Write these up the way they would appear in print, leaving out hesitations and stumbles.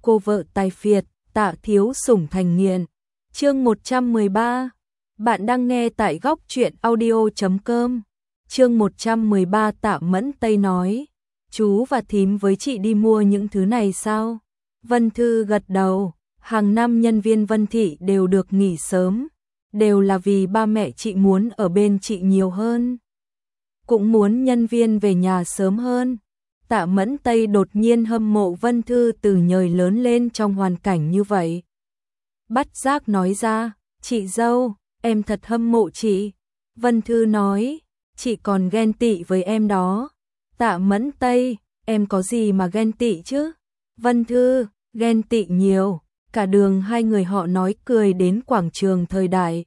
cô vợ tài phiệt, Tạ thiếu sủng thành nghiện. Chương 113. Bạn đang nghe tại góc truyện audio.com. Chương 113. Tạ Mẫn Tây nói, chú và thím với chị đi mua những thứ này sao? Vân Thư gật đầu, hàng năm nhân viên Vân Thị đều được nghỉ sớm, đều là vì ba mẹ chị muốn ở bên chị nhiều hơn, cũng muốn nhân viên về nhà sớm hơn. Tạ Mẫn Tây đột nhiên hâm mộ Vân Thư từ nhời lớn lên trong hoàn cảnh như vậy. Bắt giác nói ra, chị dâu, em thật hâm mộ chị. Vân Thư nói, chị còn ghen tị với em đó. Tạ Mẫn Tây, em có gì mà ghen tị chứ? Vân Thư, ghen tị nhiều. Cả đường hai người họ nói cười đến quảng trường Thời Đại.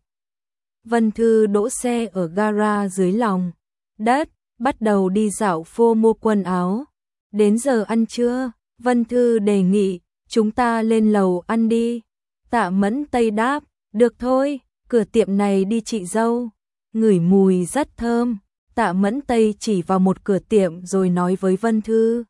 Vân Thư đỗ xe ở gara dưới lòng đất, bắt đầu đi dạo phố mua quần áo. Đến giờ ăn trưa, Vân Thư đề nghị, chúng ta lên lầu ăn đi. Tạ Mẫn Tây đáp, được thôi, cửa tiệm này đi chị dâu. Ngửi mùi rất thơm. Tạ Mẫn Tây chỉ vào một cửa tiệm rồi nói với Vân Thư.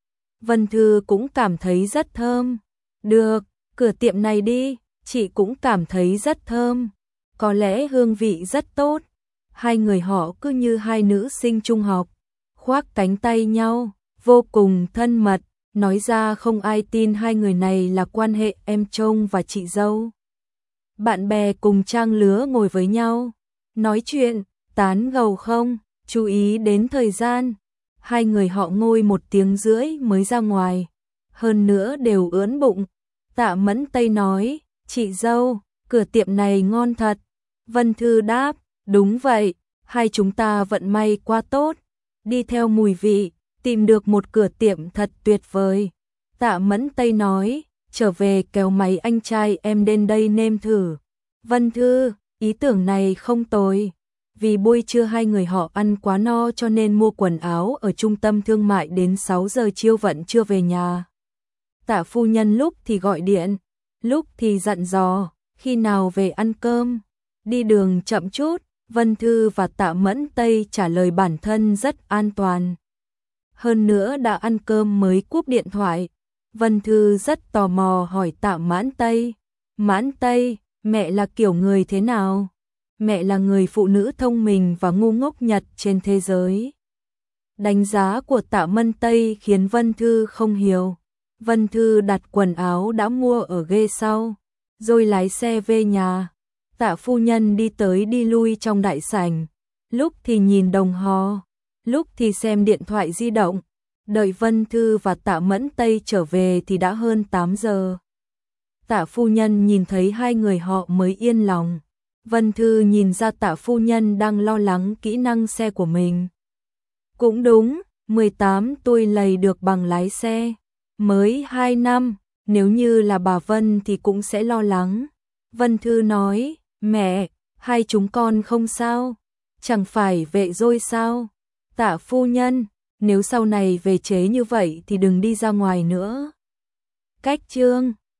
Vân Thư cũng cảm thấy rất thơm. Được, cửa tiệm này đi, chị cũng cảm thấy rất thơm. Có lẽ hương vị rất tốt. Hai người họ cứ như hai nữ sinh trung học, khoác cánh tay nhau, vô cùng thân mật, nói ra không ai tin hai người này là quan hệ em chồng và chị dâu. Bạn bè cùng trang lứa ngồi với nhau, nói chuyện, tán gẫu không, chú ý đến thời gian. Hai người họ ngồi 1 tiếng rưỡi mới ra ngoài, hơn nữa đều ưỡn bụng. Tạ Mẫn Tây nói, chị dâu, cửa tiệm này ngon thật. Vân Thư đáp, đúng vậy, hai chúng ta vận may quá tốt, đi theo mùi vị, tìm được một cửa tiệm thật tuyệt vời. Tạ Mẫn Tây nói, trở về kéo máy anh trai em đến đây nêm thử. Vân Thư, ý tưởng này không tồi. Vì buổi trưa hai người họ ăn quá no cho nên mua quần áo ở trung tâm thương mại đến 6 giờ chiều vẫn chưa về nhà. Tạ phu nhân lúc thì gọi điện, lúc thì dặn dò, khi nào về ăn cơm. Đi đường chậm chút, Vân Thư và Tạ Mẫn Tây trả lời bản thân rất an toàn. Hơn nữa đã ăn cơm mới cúp điện thoại. Vân Thư rất tò mò hỏi Tạ Mãn Tây. Mãn Tây, mẹ là kiểu người thế nào? Mẹ là người phụ nữ thông minh và ngu ngốc nhất trên thế giới. Đánh giá của Tạ Mẫn Tây khiến Vân Thư không hiểu. Vân Thư đặt quần áo đã mua ở ghế sau, rồi lái xe về nhà. Tạ phu nhân đi tới đi lui trong đại sảnh, lúc thì nhìn đồng hồ, lúc thì xem điện thoại di động. Đợi Vân Thư và Tạ Mẫn Tây trở về thì đã hơn 8 giờ. Tạ phu nhân nhìn thấy hai người họ mới yên lòng. Vân Thư nhìn ra Tạ phu nhân đang lo lắng kỹ năng xe của mình. Cũng đúng, 18 tuổi lấy được bằng lái xe, mới 2 năm, nếu như là bà Vân thì cũng sẽ lo lắng. Vân Thư nói, mẹ, hai chúng con không sao, chẳng phải vệ rồi sao? Tạ phu nhân, nếu sau này về chế như vậy thì đừng đi ra ngoài nữa. Cách chương